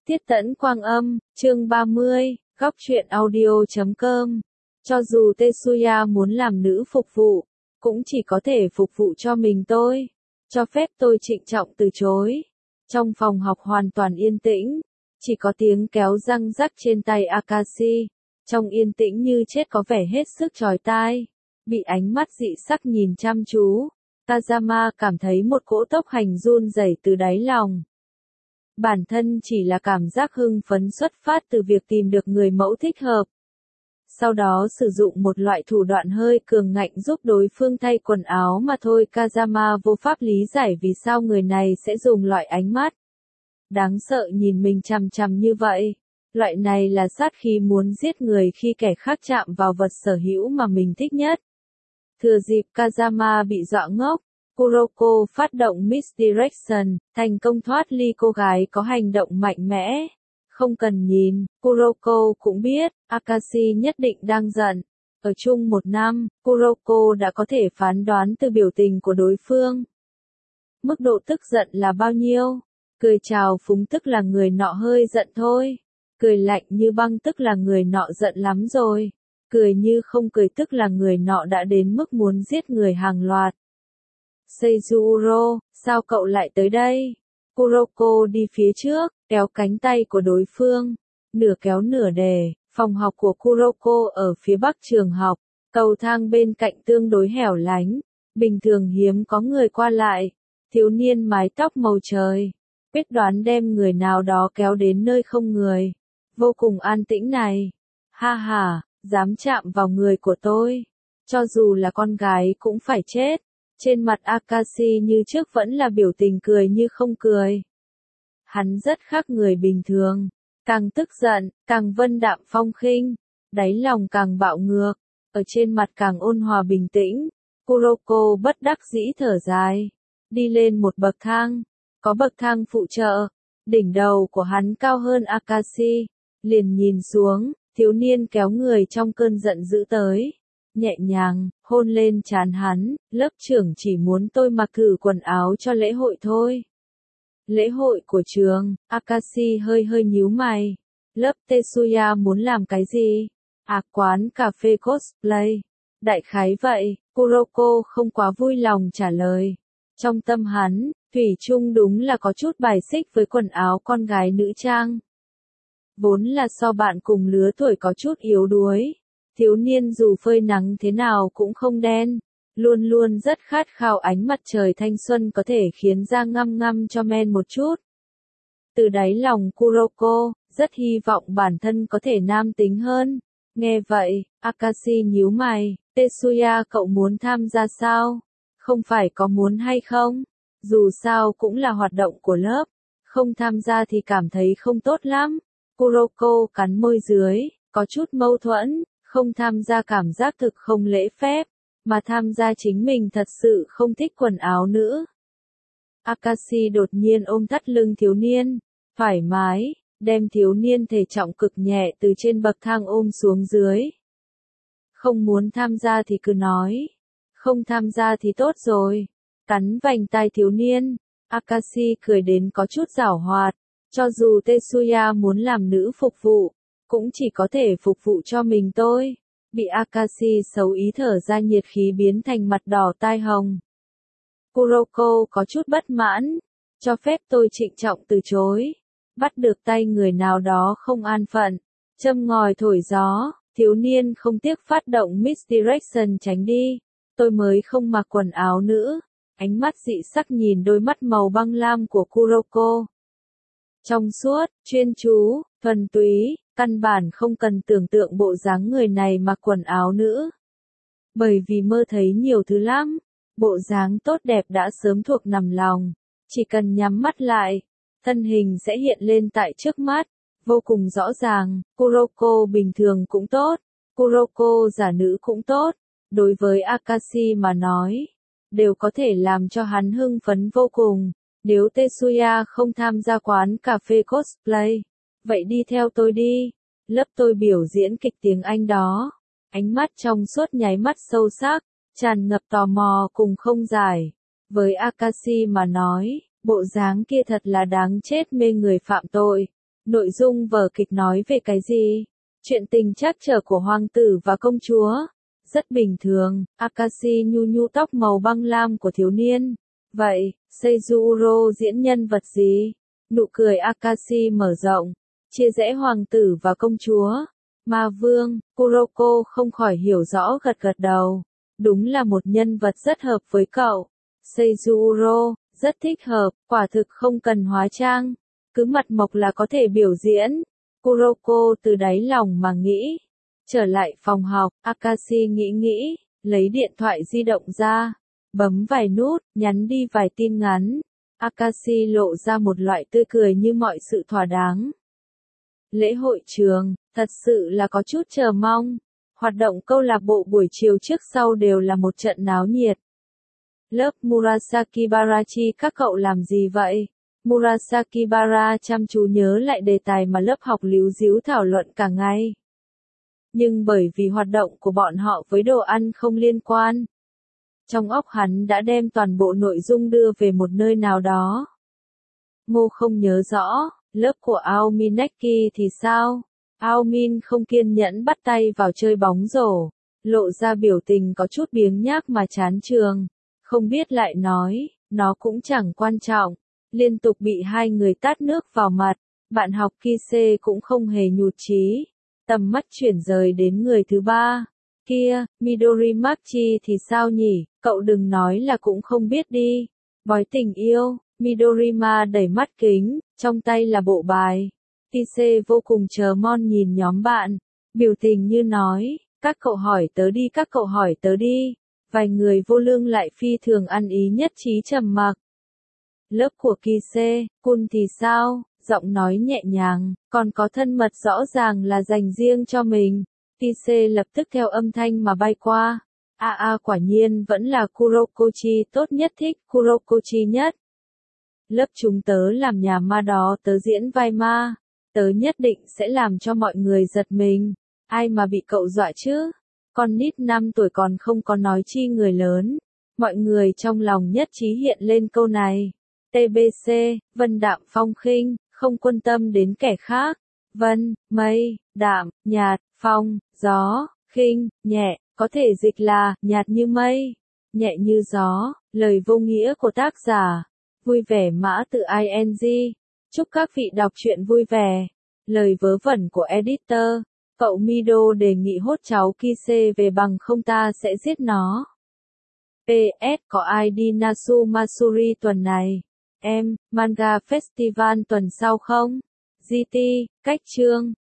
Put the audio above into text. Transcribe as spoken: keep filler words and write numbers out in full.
Tiết Tẫn Quang Âm, chương ba mươi, góc truyện audio chấm com. Cho dù Tetsuya muốn làm nữ phục vụ, cũng chỉ có thể phục vụ cho mình tôi. Cho phép tôi trịnh trọng từ chối. Trong phòng học hoàn toàn yên tĩnh, chỉ có tiếng kéo răng rắc trên tay Akashi. Trong yên tĩnh như chết có vẻ hết sức chói tai. Bị ánh mắt dị sắc nhìn chăm chú, Kazama cảm thấy một cỗ tốc hành run rẩy từ đáy lòng. Bản thân chỉ là cảm giác hưng phấn xuất phát từ việc tìm được người mẫu thích hợp. Sau đó sử dụng một loại thủ đoạn hơi cường ngạnh giúp đối phương thay quần áo mà thôi. Kazama vô pháp lý giải vì sao người này sẽ dùng loại ánh mắt đáng sợ nhìn mình chằm chằm như vậy. Loại này là sát khí muốn giết người khi kẻ khác chạm vào vật sở hữu mà mình thích nhất. Thừa dịp Kazama bị dọa ngốc, Kuroko phát động Misdirection, thành công thoát ly cô gái có hành động mạnh mẽ. Không cần nhìn, Kuroko cũng biết, Akashi nhất định đang giận. Ở chung một năm, Kuroko đã có thể phán đoán từ biểu tình của đối phương. Mức độ tức giận là bao nhiêu? Cười chào phúng tức là người nọ hơi giận thôi. Cười lạnh như băng tức là người nọ giận lắm rồi. Cười như không cười tức là người nọ đã đến mức muốn giết người hàng loạt. Seizuro, sao cậu lại tới đây? Kuroko đi phía trước, kéo cánh tay của đối phương. Nửa kéo nửa đè, phòng học của Kuroko ở phía bắc trường học. Cầu thang bên cạnh tương đối hẻo lánh. Bình thường hiếm có người qua lại. Thiếu niên mái tóc màu trời. Quyết đoán đem người nào đó kéo đến nơi không người. Vô cùng an tĩnh này. Ha ha, dám chạm vào người của tôi. Cho dù là con gái cũng phải chết. Trên mặt Akashi như trước vẫn là biểu tình cười như không cười. Hắn rất khác người bình thường. Càng tức giận, càng vân đạm phong khinh. Đáy lòng càng bạo ngược. Ở trên mặt càng ôn hòa bình tĩnh. Kuroko bất đắc dĩ thở dài. Đi lên một bậc thang. Có bậc thang phụ trợ. Đỉnh đầu của hắn cao hơn Akashi. Liền nhìn xuống, thiếu niên kéo người trong cơn giận dữ tới. Nhẹ nhàng, hôn lên trán hắn, lớp trưởng chỉ muốn tôi mặc thử quần áo cho lễ hội thôi. Lễ hội của trường, Akashi hơi hơi nhíu mày. Lớp Tetsuya muốn làm cái gì? À, quán cà phê cosplay. Đại khái vậy, Kuroko không quá vui lòng trả lời. Trong tâm hắn, thủy chung đúng là có chút bài xích với quần áo con gái nữ trang. Vốn là so bạn cùng lứa tuổi có chút yếu đuối. Thiếu niên dù phơi nắng thế nào cũng không đen, luôn luôn rất khát khao ánh mặt trời thanh xuân có thể khiến da ngăm ngăm cho men một chút. Từ đáy lòng Kuroko, rất hy vọng bản thân có thể nam tính hơn. Nghe vậy, Akashi nhíu mày, Tetsuya cậu muốn tham gia sao? Không phải có muốn hay không? Dù sao cũng là hoạt động của lớp, không tham gia thì cảm thấy không tốt lắm. Kuroko cắn môi dưới, có chút mâu thuẫn. Không tham gia cảm giác thực không lễ phép, mà tham gia chính mình thật sự không thích quần áo nữ. Akashi đột nhiên ôm thắt lưng thiếu niên, thoải mái, đem thiếu niên thể trọng cực nhẹ từ trên bậc thang ôm xuống dưới. Không muốn tham gia thì cứ nói, không tham gia thì tốt rồi. Cắn vành tai thiếu niên, Akashi cười đến có chút giảo hoạt, cho dù Tetsuya muốn làm nữ phục vụ. Cũng chỉ có thể phục vụ cho mình tôi. Bị Akashi xấu ý thở ra nhiệt khí biến thành mặt đỏ tai hồng. Kuroko có chút bất mãn. Cho phép tôi trịnh trọng từ chối. Bắt được tay người nào đó không an phận. Châm ngòi thổi gió. Thiếu niên không tiếc phát động Misdirection tránh đi. Tôi mới không mặc quần áo nữ. Ánh mắt dị sắc nhìn đôi mắt màu băng lam của Kuroko. Trong suốt, chuyên chú, thuần túy. Căn bản không cần tưởng tượng bộ dáng người này mặc quần áo nữ. Bởi vì mơ thấy nhiều thứ lắm, bộ dáng tốt đẹp đã sớm thuộc nằm lòng. Chỉ cần nhắm mắt lại, thân hình sẽ hiện lên tại trước mắt, vô cùng rõ ràng. Kuroko bình thường cũng tốt, Kuroko giả nữ cũng tốt. Đối với Akashi mà nói, đều có thể làm cho hắn hưng phấn vô cùng. Nếu Tetsuya không tham gia quán cà phê cosplay, vậy đi theo tôi đi. Lớp tôi biểu diễn kịch tiếng Anh đó. Ánh mắt trong suốt nháy mắt sâu sắc, tràn ngập tò mò cùng không giải. Với Akashi mà nói, bộ dáng kia thật là đáng chết mê người phạm tội. Nội dung vở kịch nói về cái gì? Chuyện tình trắc trở của hoàng tử và công chúa. Rất bình thường, Akashi nhu nhu tóc màu băng lam của thiếu niên. Vậy, Seijuro diễn nhân vật gì? Nụ cười Akashi mở rộng, chia rẽ hoàng tử và công chúa. Ma vương, Kuroko không khỏi hiểu rõ gật gật đầu. Đúng là một nhân vật rất hợp với cậu. Seijuro, rất thích hợp, quả thực không cần hóa trang. Cứ mặt mộc là có thể biểu diễn. Kuroko từ đáy lòng mà nghĩ. Trở lại phòng học, Akashi nghĩ nghĩ, lấy điện thoại di động ra, bấm vài nút, nhắn đi vài tin ngắn. Akashi lộ ra một loại tươi cười như mọi sự thỏa đáng. Lễ hội trường, thật sự là có chút chờ mong. Hoạt động câu lạc bộ buổi chiều trước sau đều là một trận náo nhiệt. Lớp Murasaki Barachi, các cậu làm gì vậy? Murasaki Bara chăm chú nhớ lại đề tài mà lớp học líu díu thảo luận cả ngày. Nhưng bởi vì hoạt động của bọn họ với đồ ăn không liên quan, trong óc hắn đã đem toàn bộ nội dung đưa về một nơi nào đó. Ngô không nhớ rõ, lớp của Aomineki thì sao? Aomin không kiên nhẫn bắt tay vào chơi bóng rổ, lộ ra biểu tình có chút biếng nhác mà chán trường. Không biết lại nói, nó cũng chẳng quan trọng. Liên tục bị hai người tát nước vào mặt, bạn học Kise cũng không hề nhụt chí. Tầm mắt chuyển rời đến người thứ ba. Kia, Midori Machi thì sao nhỉ, cậu đừng nói là cũng không biết đi. Bói tình yêu, Midorima đẩy mắt kính, trong tay là bộ bài. Kise vô cùng chờ mong nhìn nhóm bạn, biểu tình như nói, các cậu hỏi tớ đi, các cậu hỏi tớ đi. Vài người vô lương lại phi thường ăn ý nhất trí trầm mặc. Lớp của Kise, Kun thì sao? Giọng nói nhẹ nhàng, còn có thân mật rõ ràng là dành riêng cho mình. Kise lập tức theo âm thanh mà bay qua. A a à, quả nhiên vẫn là Kurokochi tốt nhất, thích Kurokochi nhất. Lớp chúng tớ làm nhà ma đó, tớ diễn vai ma. Tớ nhất định sẽ làm cho mọi người giật mình. Ai mà bị cậu dọa chứ? Con nít năm tuổi còn không có nói chi người lớn. Mọi người trong lòng nhất trí hiện lên câu này. tê bê xê, vân đạm phong khinh, không quan tâm đến kẻ khác. Vân, mây, đạm, nhạt, phong, gió, khinh, nhẹ, có thể dịch là nhạt như mây, nhẹ như gió, lời vô nghĩa của tác giả. Vui vẻ mã từ i en giê. Chúc các vị đọc truyện vui vẻ. Lời vớ vẩn của editor. Cậu Mido đề nghị hốt cháu Kise về bằng không ta sẽ giết nó. pê ét có ai đi Nasu Masuri tuần này? Em, Manga Festival tuần sau không? giê tê, cách chương.